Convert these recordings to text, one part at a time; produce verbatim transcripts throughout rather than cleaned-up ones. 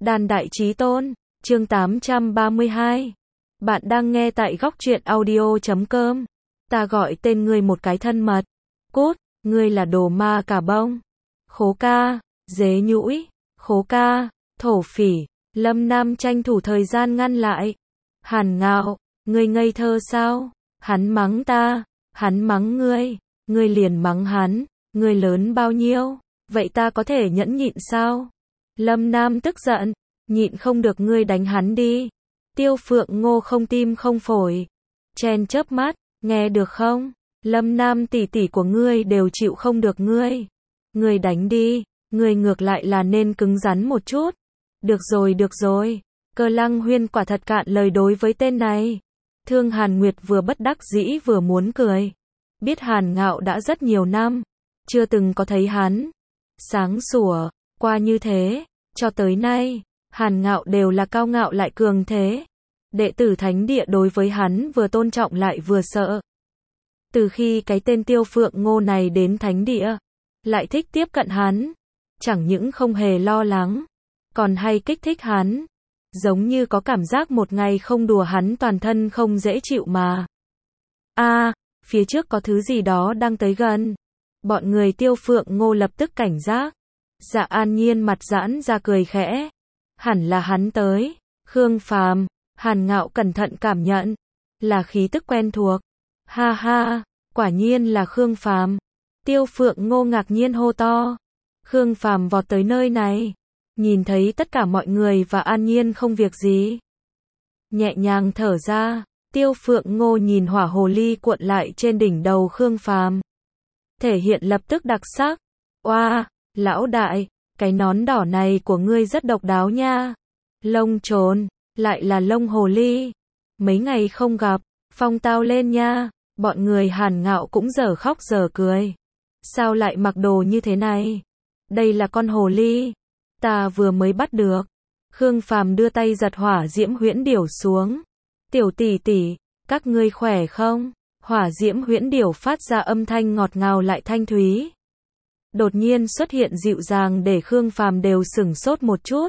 Đàn đại chí tôn, chương tám trăm ba mươi hai. Bạn đang nghe tại góc truyện audio chấm com. Ta gọi tên ngươi một cái thân mật. Cút, ngươi là đồ ma cà bông. Khố ca, dế nhũi, khố ca, thổ phỉ. Lâm Nam tranh thủ thời gian ngăn lại. Hàn Ngạo, ngươi ngây thơ sao? Hắn mắng ta, hắn mắng ngươi, ngươi liền mắng hắn, ngươi lớn bao nhiêu? Vậy ta có thể nhẫn nhịn sao? Lâm Nam tức giận, nhịn không được ngươi đánh hắn đi. Tiêu Phượng Ngô không tim không phổi, chen chớp mắt, nghe được không? Lâm Nam tỷ tỷ của ngươi đều chịu không được ngươi. Ngươi đánh đi, ngươi ngược lại là nên cứng rắn một chút. Được rồi được rồi, Cơ Lăng Huyên quả thật cạn lời đối với tên này. Thương Hàn Nguyệt vừa bất đắc dĩ vừa muốn cười. Biết Hàn Ngạo đã rất nhiều năm, chưa từng có thấy hắn sáng sủa qua như thế, cho tới nay, Hàn Ngạo đều là cao ngạo lại cường thế. Đệ tử thánh địa đối với hắn vừa tôn trọng lại vừa sợ. Từ khi cái tên Tiêu Phượng Ngô này đến thánh địa, lại thích tiếp cận hắn, chẳng những không hề lo lắng, còn hay kích thích hắn, giống như có cảm giác một ngày không đùa hắn toàn thân không dễ chịu mà. A, à, phía trước có thứ gì đó đang tới gần. Bọn người Tiêu Phượng Ngô lập tức cảnh giác. Dạ An Nhiên mặt giãn ra cười khẽ. Hẳn là hắn tới. Khương Phàm, Hàn Ngạo cẩn thận cảm nhận, là khí tức quen thuộc. Ha ha, quả nhiên là Khương Phàm. Tiêu Phượng Ngô ngạc nhiên hô to. Khương Phàm vọt tới nơi này, nhìn thấy tất cả mọi người và An Nhiên không việc gì, nhẹ nhàng thở ra. Tiêu Phượng Ngô nhìn hỏa hồ ly cuộn lại trên đỉnh đầu Khương Phàm, thể hiện lập tức đặc sắc. Oa, lão đại, cái nón đỏ này của ngươi rất độc đáo nha. Lông trồn, lại là lông hồ ly. Mấy ngày không gặp, phong tao lên nha. Bọn người Hàn Ngạo cũng dở khóc dở cười. Sao lại mặc đồ như thế này? Đây là con hồ ly, ta vừa mới bắt được. Khương Phàm đưa tay giật hỏa diễm huyễn điểu xuống. Tiểu tỷ tỷ, các ngươi khỏe không? Hỏa diễm huyễn điểu phát ra âm thanh ngọt ngào lại thanh thúy. Đột nhiên xuất hiện dịu dàng để Khương Phàm đều sửng sốt một chút.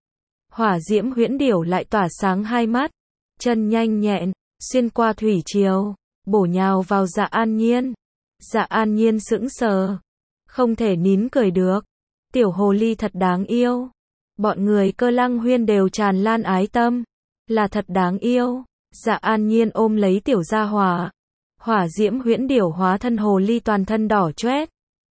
Hỏa diễm huyễn điểu lại tỏa sáng hai mắt, chân nhanh nhẹn, xuyên qua thủy triều, bổ nhào vào Dạ An Nhiên. Dạ An Nhiên sững sờ, không thể nín cười được. Tiểu hồ ly thật đáng yêu. Bọn người Cơ Lăng Huyên đều tràn lan ái tâm, là thật đáng yêu. Dạ An Nhiên ôm lấy tiểu gia hỏa. Hỏa diễm huyễn điểu hóa thân hồ ly toàn thân đỏ chót.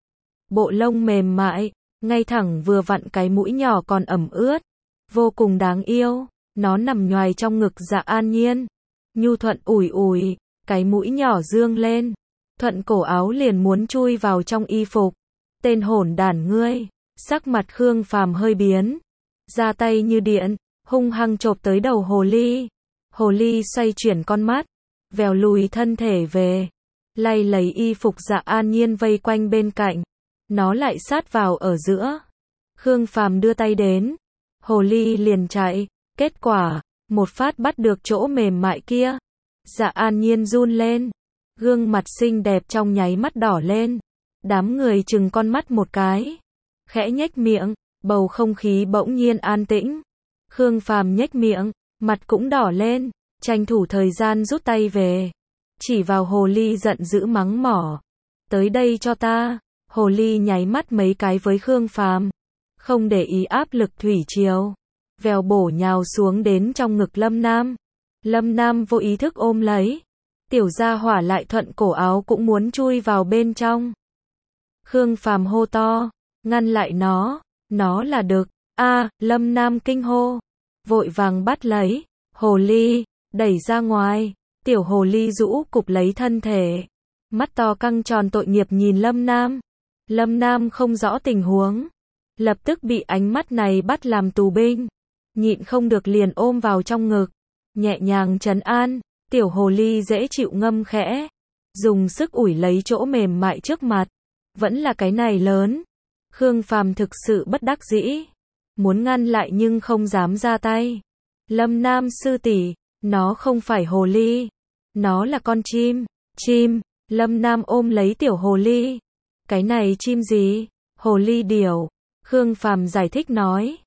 Bộ lông mềm mại, ngay thẳng vừa vặn cái mũi nhỏ còn ẩm ướt. Vô cùng đáng yêu, nó nằm nhoài trong ngực Dạ An Nhiên. Nhu thuận ủi ủi, cái mũi nhỏ dương lên. Thuận cổ áo liền muốn chui vào trong y phục. Tên hỗn đản ngươi, sắc mặt Khương Phàm hơi biến. Ra tay như điện, hung hăng chộp tới đầu hồ ly. Hồ ly xoay chuyển con mắt, vèo lùi thân thể về, lay lấy y phục Dạ An Nhiên vây quanh bên cạnh. Nó lại sát vào ở giữa. Khương Phàm đưa tay đến, hồ ly liền chạy, kết quả, một phát bắt được chỗ mềm mại kia. Dạ An Nhiên run lên, gương mặt xinh đẹp trong nháy mắt đỏ lên. Đám người chừng con mắt một cái, khẽ nhếch miệng, bầu không khí bỗng nhiên an tĩnh. Khương Phàm nhếch miệng, mặt cũng đỏ lên, tranh thủ thời gian rút tay về, chỉ vào hồ ly giận dữ mắng mỏ. Tới đây cho ta. Hồ ly nháy mắt mấy cái với Khương Phàm, không để ý áp lực thủy triều, vèo bổ nhào xuống đến trong ngực Lâm Nam. Lâm Nam vô ý thức ôm lấy, tiểu gia hỏa lại thuận cổ áo cũng muốn chui vào bên trong. Khương Phàm hô to, ngăn lại nó, nó là đực. A, à, Lâm Nam kinh hô, vội vàng bắt lấy hồ ly, đẩy ra ngoài. Tiểu hồ ly rũ cụp lấy thân thể, mắt to căng tròn tội nghiệp nhìn Lâm Nam. Lâm Nam không rõ tình huống, lập tức bị ánh mắt này bắt làm tù binh, nhịn không được liền ôm vào trong ngực, nhẹ nhàng trấn an. Tiểu hồ ly dễ chịu ngâm khẽ, dùng sức ủi lấy chỗ mềm mại trước mặt. Vẫn là cái này lớn. Khương Phàm thực sự bất đắc dĩ, muốn ngăn lại nhưng không dám ra tay. Lâm Nam sư tỷ, nó không phải hồ ly, nó là con chim. Chim. Lâm Nam ôm lấy tiểu hồ ly. Cái này chim gì? Hồ ly điểu. Khương Phàm giải thích nói.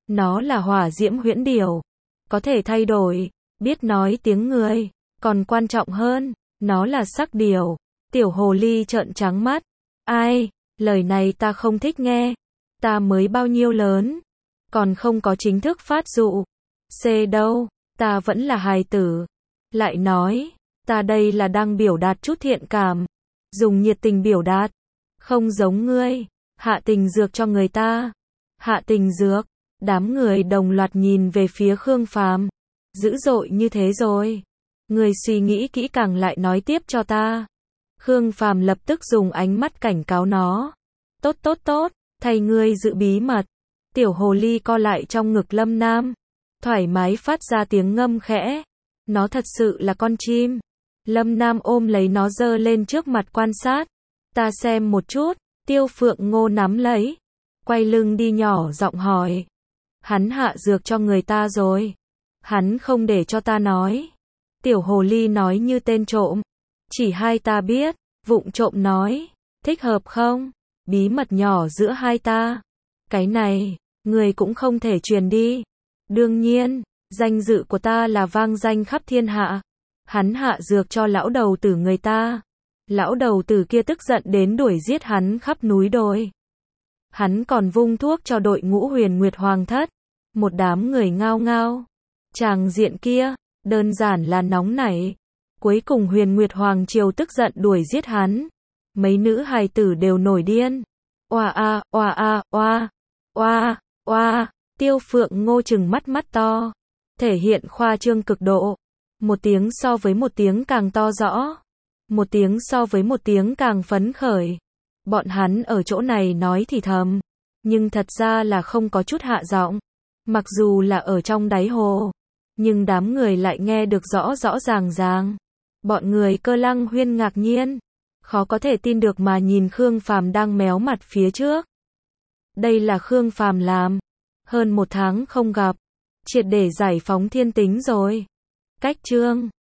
Nó là hỏa diễm huyễn điểu, có thể thay đổi, biết nói tiếng người, còn quan trọng hơn, nó là sắc điểu. Tiểu hồ ly trợn trắng mắt. Ai, lời này ta không thích nghe. Ta mới bao nhiêu lớn, còn không có chính thức phát dụ. C đâu, ta vẫn là hài tử. Lại nói, ta đây là đang biểu đạt chút thiện cảm, dùng nhiệt tình biểu đạt, không giống ngươi, hạ tình dược cho người ta. Hạ tình dược, đám người đồng loạt nhìn về phía Khương Phàm. Dữ dội như thế rồi, ngươi suy nghĩ kỹ càng lại nói tiếp cho ta. Khương Phàm lập tức dùng ánh mắt cảnh cáo nó. Tốt tốt tốt, thầy ngươi giữ bí mật. Tiểu hồ ly co lại trong ngực Lâm Nam, thoải mái phát ra tiếng ngâm khẽ. Nó thật sự là con chim. Lâm Nam ôm lấy nó giơ lên trước mặt quan sát. Ta xem một chút. Tiêu Phượng Ngô nắm lấy, quay lưng đi nhỏ giọng hỏi. Hắn hạ dược cho người ta rồi. Hắn không để cho ta nói. Tiểu hồ ly nói như tên trộm. Chỉ hai ta biết. Vụng trộm nói. Thích hợp không? Bí mật nhỏ giữa hai ta. Cái này, người cũng không thể truyền đi. Đương nhiên, danh dự của ta là vang danh khắp thiên hạ. Hắn hạ dược cho lão đầu tử người ta. Lão đầu tử kia tức giận đến đuổi giết hắn khắp núi đồi. Hắn còn vung thuốc cho đội ngũ Huyền Nguyệt Hoàng thất. Một đám người ngao ngao. Tràng diện kia, đơn giản là nóng nảy. Cuối cùng Huyền Nguyệt Hoàng triều tức giận đuổi giết hắn. Mấy nữ hài tử đều nổi điên. Oa a, oa a, oa, oa, oa. Tiêu Phượng Ngô trừng mắt mắt to, thể hiện khoa trương cực độ. Một tiếng so với một tiếng càng to rõ. Một tiếng so với một tiếng càng phấn khởi. Bọn hắn ở chỗ này nói thì thầm, nhưng thật ra là không có chút hạ giọng. Mặc dù là ở trong đáy hồ, nhưng đám người lại nghe được rõ rõ ràng ràng. Bọn người Cơ Lăng Huyên ngạc nhiên, khó có thể tin được mà nhìn Khương Phàm đang méo mặt phía trước. Đây là Khương Phàm làm. Hơn một tháng không gặp, triệt để giải phóng thiên tính rồi. Cách chương